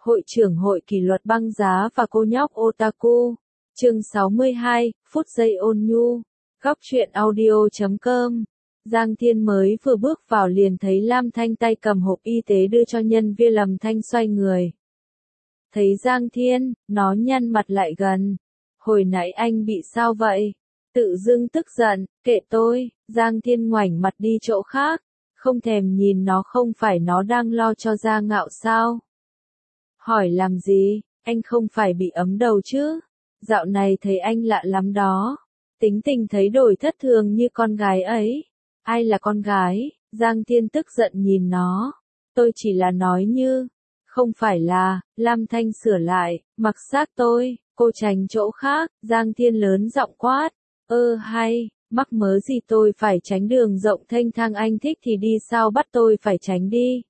Hội trưởng hội kỷ luật băng giá và cô nhóc otaku. Chương 62, phút giây ôn nhu. Góc truyện audio.com. Giang Thiên mới vừa bước vào liền thấy Lam Thanh tay cầm hộp y tế đưa cho nhân viên. Lâm Thanh xoay người. Thấy Giang Thiên, nó nhăn mặt lại gần. Hồi nãy anh bị sao vậy? Tự dưng tức giận, kệ tôi. Giang Thiên ngoảnh mặt đi chỗ khác. Không thèm nhìn nó, không phải nó đang lo cho Gia Ngạo sao? Hỏi làm gì, anh không phải bị ấm đầu chứ? Dạo này thấy anh lạ lắm đó. Tính tình thấy đổi thất thường như con gái ấy. Ai là con gái? Giang Thiên tức giận nhìn nó. Tôi chỉ là nói như. Không phải là, Lam Thanh sửa lại, mặc xác tôi, cô tránh chỗ khác. Giang Thiên lớn giọng quát. Hay, mắc mớ gì tôi phải tránh đường rộng thênh thang, anh thích thì đi, sao bắt tôi phải tránh đi?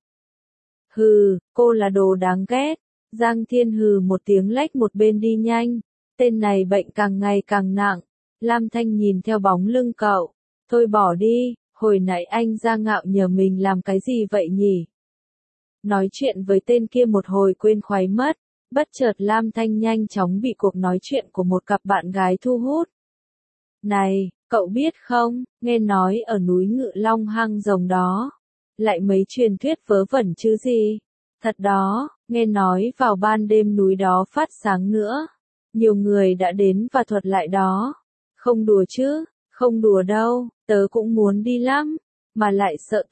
Hừ, cô là đồ đáng ghét. Giang Thiên hừ một tiếng lách một bên đi nhanh. Tên này bệnh càng ngày càng nặng. Lam Thanh nhìn theo bóng lưng cậu. Thôi bỏ đi, hồi nãy anh Gia Ngạo nhờ mình làm cái gì vậy nhỉ? Nói chuyện với tên kia một hồi quên khoái mất. Bất chợt Lam Thanh nhanh chóng bị cuộc nói chuyện của một cặp bạn gái thu hút. Này, cậu biết không, nghe nói ở núi Ngự Long hang rồng đó. Lại mấy truyền thuyết vớ vẩn chứ gì? Thật đó, nghe nói vào ban đêm núi đó phát sáng nữa. Nhiều người đã đến và thuật lại đó. Không đùa chứ, không đùa đâu, tớ cũng muốn đi lắm. Mà lại sợ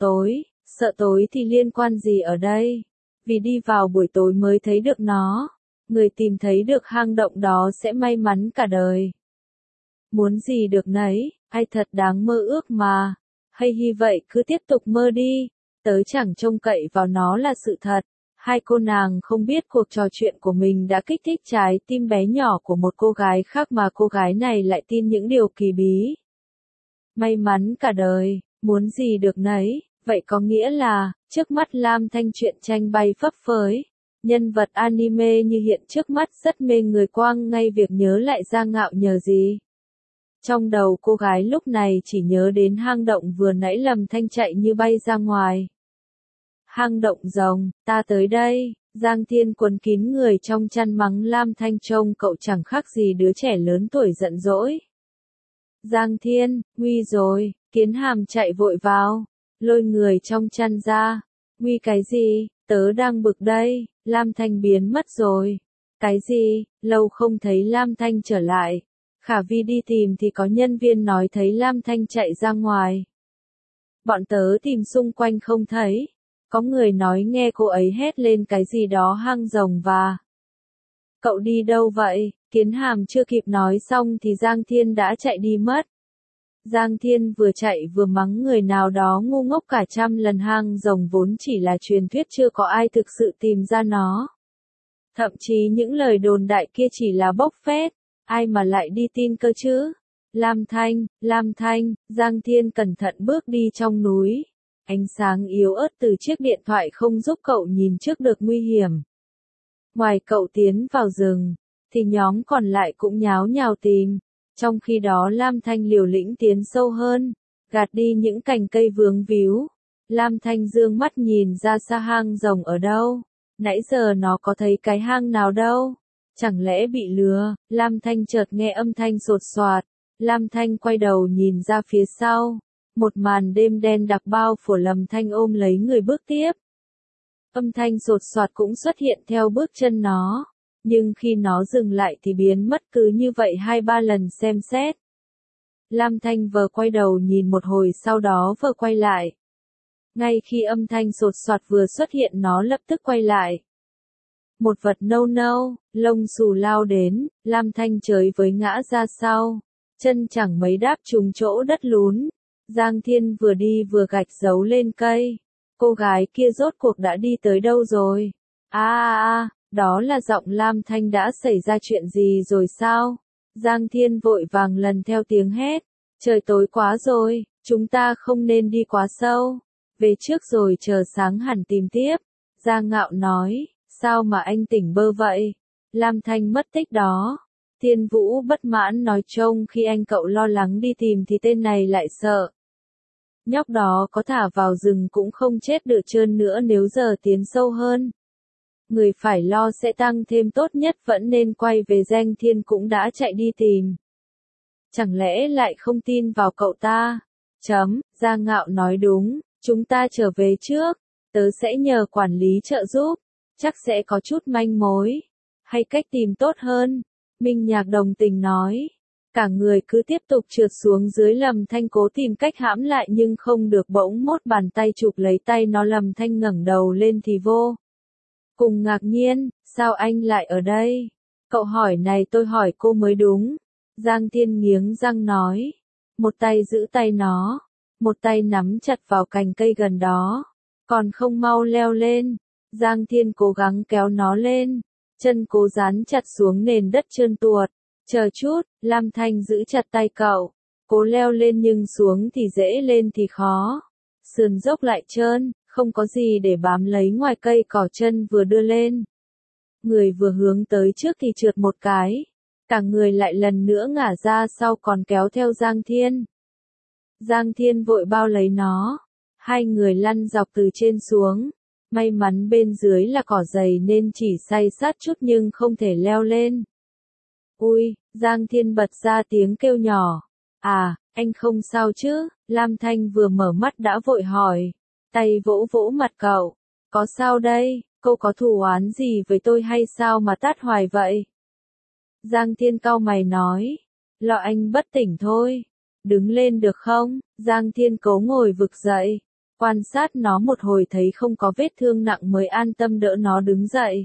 tối thì liên quan gì ở đây? Vì đi vào buổi tối mới thấy được nó. Người tìm thấy được hang động đó sẽ may mắn cả đời. Muốn gì được nấy, ai thật đáng mơ ước mà. Hay hy vậy cứ tiếp tục mơ đi. Tớ chẳng trông cậy vào nó là sự thật. Hai cô nàng không biết cuộc trò chuyện của mình đã kích thích trái tim bé nhỏ của một cô gái khác mà cô gái này lại tin những điều kỳ bí. May mắn cả đời, muốn gì được nấy, vậy có nghĩa là, trước mắt Lam Thanh truyện tranh bay phấp phới. Nhân vật anime như hiện trước mắt rất mê người, quang ngay việc nhớ lại Gia Ngạo nhờ gì. Trong đầu cô gái lúc này chỉ nhớ đến hang động vừa nãy Lâm Thanh chạy như bay ra ngoài. Hang động rồng, ta tới đây. Giang Thiên quấn kín người trong chăn mắng Lam Thanh, trông cậu chẳng khác gì đứa trẻ lớn tuổi giận dỗi. Giang Thiên, nguy rồi. Kiến Hàm chạy vội vào, lôi người trong chăn ra. Nguy cái gì, tớ đang bực đây. Lam Thanh biến mất rồi. Cái gì, lâu không thấy Lam Thanh trở lại. Khả Vi đi tìm thì có nhân viên nói thấy Lam Thanh chạy ra ngoài. Bọn tớ tìm xung quanh không thấy. Có người nói nghe cô ấy hét lên cái gì đó hang rồng và. Cậu đi đâu vậy? Kiến Hàm chưa kịp nói xong thì Giang Thiên đã chạy đi mất. Giang Thiên vừa chạy vừa mắng người nào đó ngu ngốc cả trăm lần, hang rồng vốn chỉ là truyền thuyết, chưa có ai thực sự tìm ra nó. Thậm chí những lời đồn đại kia chỉ là bốc phét, ai mà lại đi tin cơ chứ? Lam Thanh, Giang Thiên cẩn thận bước đi trong núi. Ánh sáng yếu ớt từ chiếc điện thoại không giúp cậu nhìn trước được nguy hiểm. Ngoài cậu tiến vào rừng, thì nhóm còn lại cũng nháo nhào tìm. Trong khi đó Lam Thanh liều lĩnh tiến sâu hơn, gạt đi những cành cây vướng víu. Lam Thanh dương mắt nhìn ra xa, hang rồng ở đâu? Nãy giờ nó có thấy cái hang nào đâu? Chẳng lẽ bị lừa? Lam Thanh chợt nghe âm thanh sột soạt. Lam Thanh quay đầu nhìn ra phía sau. Một màn đêm đen đặc bao phủ. Lâm Thanh ôm lấy người bước tiếp. Âm thanh sột soạt cũng xuất hiện theo bước chân nó. Nhưng khi nó dừng lại thì biến mất cứ như vậy 2-3 lần xem xét. Lam Thanh vừa quay đầu nhìn một hồi, sau đó vừa quay lại. Ngay khi âm thanh sột soạt vừa xuất hiện, nó lập tức quay lại. Một vật nâu nâu, lông xù lao đến. Lam Thanh chới với ngã ra sau. Chân chẳng mấy đáp trúng chỗ đất lún. Giang Thiên vừa đi vừa gạch dấu lên cây. Cô gái kia rốt cuộc đã đi tới đâu rồi? Đó là giọng Lam Thanh. Đã xảy ra chuyện gì rồi sao? Giang Thiên vội vàng lần theo tiếng hét. Trời tối quá rồi, chúng ta không nên đi quá sâu. Về trước rồi chờ sáng hẳn tìm tiếp. Gia Ngạo nói, sao mà anh tỉnh bơ vậy? Lam Thanh mất tích đó. Thiên Vũ bất mãn nói, trông khi anh cậu lo lắng đi tìm thì tên này lại sợ. Nhóc đó có thả vào rừng cũng không chết được trơn nữa nếu giờ tiến sâu hơn. Người phải lo sẽ tăng thêm tốt nhất vẫn nên quay về. Giang Thiên cũng đã chạy đi tìm. Chẳng lẽ lại không tin vào cậu ta? Giang Ngạo nói đúng, chúng ta trở về trước, tớ sẽ nhờ quản lý trợ giúp, chắc sẽ có chút manh mối, hay cách tìm tốt hơn. Minh Nhạc đồng tình nói. Cả người cứ tiếp tục trượt xuống dưới. Lâm Thanh cố tìm cách hãm lại nhưng không được, bỗng một bàn tay chụp lấy tay nó. Lâm Thanh ngẩng đầu lên thì vô cùng ngạc nhiên, sao anh lại ở đây? Cậu hỏi này tôi hỏi cô mới đúng. Giang Thiên nghiến răng nói. Một tay giữ tay nó, một tay nắm chặt vào cành cây gần đó. Còn không mau leo lên. Giang Thiên cố gắng kéo nó lên, chân cố dán chặt xuống nền đất trơn tuột. Chờ chút, Lam Thanh giữ chặt tay cậu. Cố leo lên nhưng xuống thì dễ lên thì khó. Sườn dốc lại trơn, không có gì để bám lấy ngoài cây cỏ. Chân vừa đưa lên, người vừa hướng tới trước thì trượt một cái. Cả người lại lần nữa ngả ra sau còn kéo theo Giang Thiên. Giang Thiên vội bao lấy nó. Hai người lăn dọc từ trên xuống. May mắn bên dưới là cỏ dày nên chỉ say sát chút nhưng không thể leo lên. Ui, Giang Thiên bật ra tiếng kêu nhỏ. À, anh không sao chứ? Lam Thanh vừa mở mắt đã vội hỏi. Tay vỗ vỗ mặt cậu. Có sao đây? Cô có thù oán gì với tôi hay sao mà tát hoài vậy? Giang Thiên cau mày nói. Lo anh bất tỉnh thôi. Đứng lên được không? Giang Thiên cố ngồi vực dậy. Quan sát nó một hồi thấy không có vết thương nặng mới an tâm đỡ nó đứng dậy.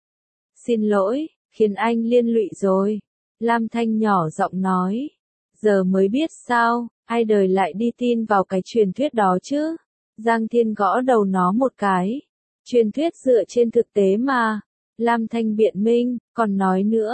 Xin lỗi, khiến anh liên lụy rồi. Lam Thanh nhỏ giọng nói. Giờ mới biết sao, ai đời lại đi tin vào cái truyền thuyết đó chứ? Giang Thiên gõ đầu nó một cái. Truyền thuyết dựa trên thực tế mà. Lam Thanh biện minh, còn nói nữa.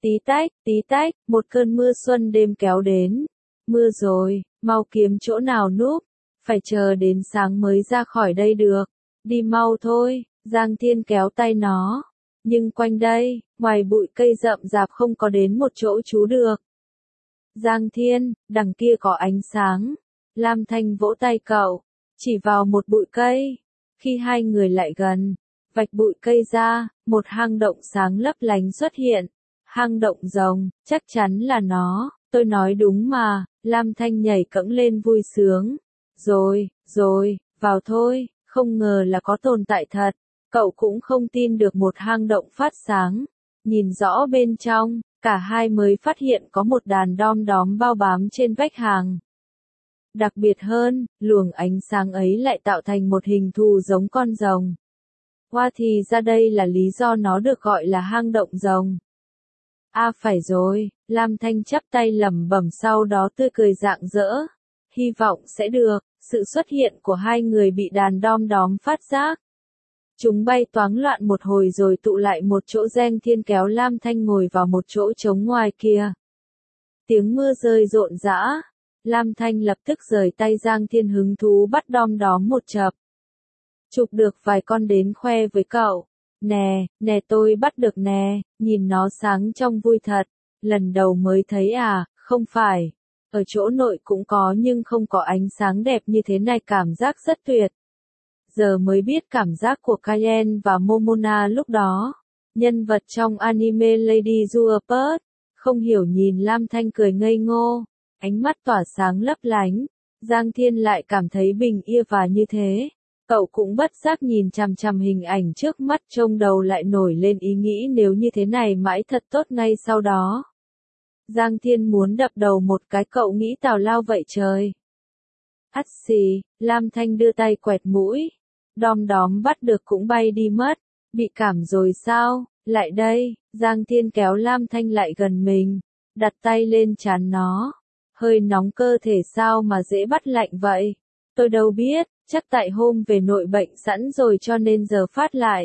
Tí tách, một cơn mưa xuân đêm kéo đến. Mưa rồi, mau kiếm chỗ nào núp. Phải chờ đến sáng mới ra khỏi đây được. Đi mau thôi. Giang Thiên kéo tay nó. Nhưng quanh đây, ngoài bụi cây rậm rạp không có đến một chỗ trú được. Giang Thiên, đằng kia có ánh sáng. Lam Thanh vỗ tay cậu, chỉ vào một bụi cây. Khi hai người lại gần, vạch bụi cây ra, một hang động sáng lấp lánh xuất hiện. Hang động rồng, chắc chắn là nó, tôi nói đúng mà. Lam Thanh nhảy cẫng lên vui sướng. Rồi, vào thôi, không ngờ là có tồn tại thật. Cậu cũng không tin được một hang động phát sáng. Nhìn rõ bên trong, cả hai mới phát hiện có một đàn đom đóm bao bám trên vách hang. Đặc biệt hơn, luồng ánh sáng ấy lại tạo thành một hình thù giống con rồng. Hoa thì ra đây là lý do nó được gọi là hang động rồng. À phải rồi, Lam Thanh chắp tay lẩm bẩm sau đó tươi cười rạng rỡ. Hy vọng sẽ được. Sự xuất hiện của hai người bị đàn đom đóm phát giác. Chúng bay toáng loạn một hồi rồi tụ lại một chỗ. Giang Thiên kéo Lam Thanh ngồi vào một chỗ trống ngoài kia. Tiếng mưa rơi rộn rã. Lam Thanh lập tức rời tay. Giang Thiên hứng thú bắt đom đóm một chập. Chụp được vài con đến khoe với cậu. Nè tôi bắt được nè, nhìn nó sáng trong vui thật. Lần đầu mới thấy à, không phải. Ở chỗ nội cũng có nhưng không có ánh sáng đẹp như thế này, cảm giác rất tuyệt. Giờ mới biết cảm giác của Kaien và Momona lúc đó. Nhân vật trong anime Lady Juopert, không hiểu nhìn Lam Thanh cười ngây ngô, ánh mắt tỏa sáng lấp lánh. Giang Thiên lại cảm thấy bình yên và như thế. Cậu cũng bất giác nhìn chằm chằm hình ảnh trước mắt, trong đầu lại nổi lên ý nghĩ nếu như thế này mãi thật tốt. Ngay sau đó, Giang Thiên muốn đập đầu một cái, cậu nghĩ tào lao vậy trời. Ắt xì, Lam Thanh đưa tay quẹt mũi. Đom đóm bắt được cũng bay đi mất. Bị cảm rồi sao? Lại đây. Giang Thiên kéo Lam Thanh lại gần mình, đặt tay lên trán nó. Hơi nóng cơ thể sao mà dễ bắt lạnh vậy? Tôi đâu biết, chắc tại hôm về nội bệnh sẵn rồi cho nên giờ phát lại.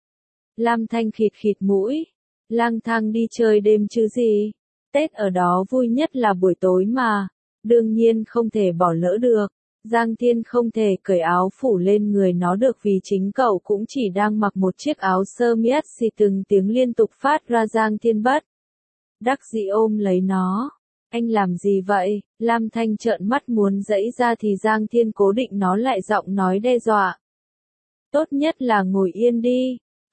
Lam Thanh khịt khịt mũi. Lang thang đi chơi đêm chứ gì? Tết ở đó vui nhất là buổi tối mà. Đương nhiên không thể bỏ lỡ được. Giang Thiên không thể cởi áo phủ lên người nó được vì chính cậu cũng chỉ đang mặc một chiếc áo sơ mi xì, từng tiếng liên tục phát ra. Giang Thiên bất đắc dĩ ôm lấy nó. Anh làm gì vậy? Lam Thanh trợn mắt muốn giãy ra thì Giang Thiên cố định nó lại, giọng nói đe dọa. Tốt nhất là ngồi yên đi.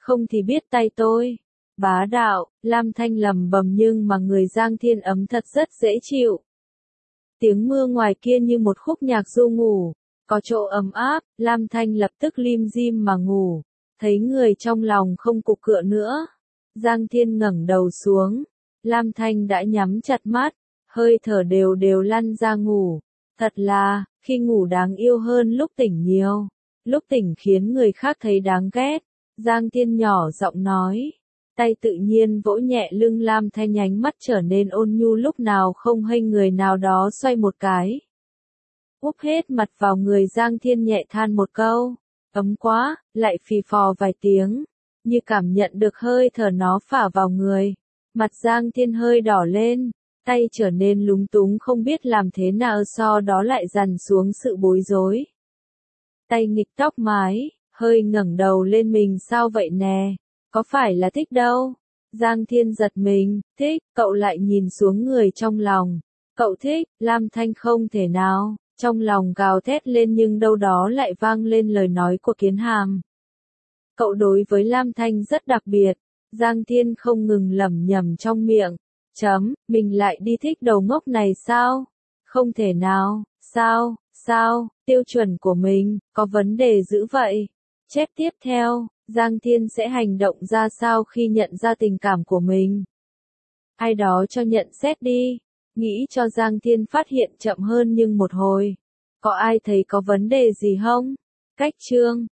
không thì biết tay tôi. Bá đạo, Lam Thanh lầm bầm nhưng mà người Giang Thiên ấm thật rất dễ chịu. Tiếng mưa ngoài kia như một khúc nhạc du ngủ, có chỗ ấm áp, Lam Thanh lập tức lim dim mà ngủ, thấy người trong lòng không cục cựa nữa. Giang Thiên ngẩng đầu xuống, Lam Thanh đã nhắm chặt mắt, hơi thở đều đều lăn ra ngủ. Thật là, khi ngủ đáng yêu hơn lúc tỉnh nhiều, lúc tỉnh khiến người khác thấy đáng ghét. Giang Thiên nhỏ giọng nói, tay tự nhiên vỗ nhẹ lưng Lam Thanh, ánh mắt trở nên ôn nhu lúc nào không hay người nào đó xoay một cái. Úp hết mặt vào người Giang Thiên nhẹ than một câu, ấm quá, lại phì phò vài tiếng, như cảm nhận được hơi thở nó phả vào người. Mặt Giang Thiên hơi đỏ lên, tay trở nên lúng túng không biết làm thế nào, sau đó lại dằn xuống sự bối rối. Tay nghịch tóc mái, hơi ngẩng đầu lên, mình sao vậy nè, có phải là thích đâu. Giang Thiên giật mình, thích, cậu lại nhìn xuống người trong lòng. Cậu thích, Lam Thanh không thể nào, trong lòng gào thét lên nhưng đâu đó lại vang lên lời nói của Kiến Hàm. Cậu đối với Lam Thanh rất đặc biệt. Giang Thiên không ngừng lẩm nhẩm trong miệng. Mình lại đi thích đầu ngốc này sao? Không thể nào, sao, tiêu chuẩn của mình, có vấn đề dữ vậy. Chép tiếp theo, Giang Thiên sẽ hành động ra sao khi nhận ra tình cảm của mình? Ai đó cho nhận xét đi. Nghĩ cho Giang Thiên phát hiện chậm hơn nhưng một hồi. Có ai thấy có vấn đề gì không? Cách chương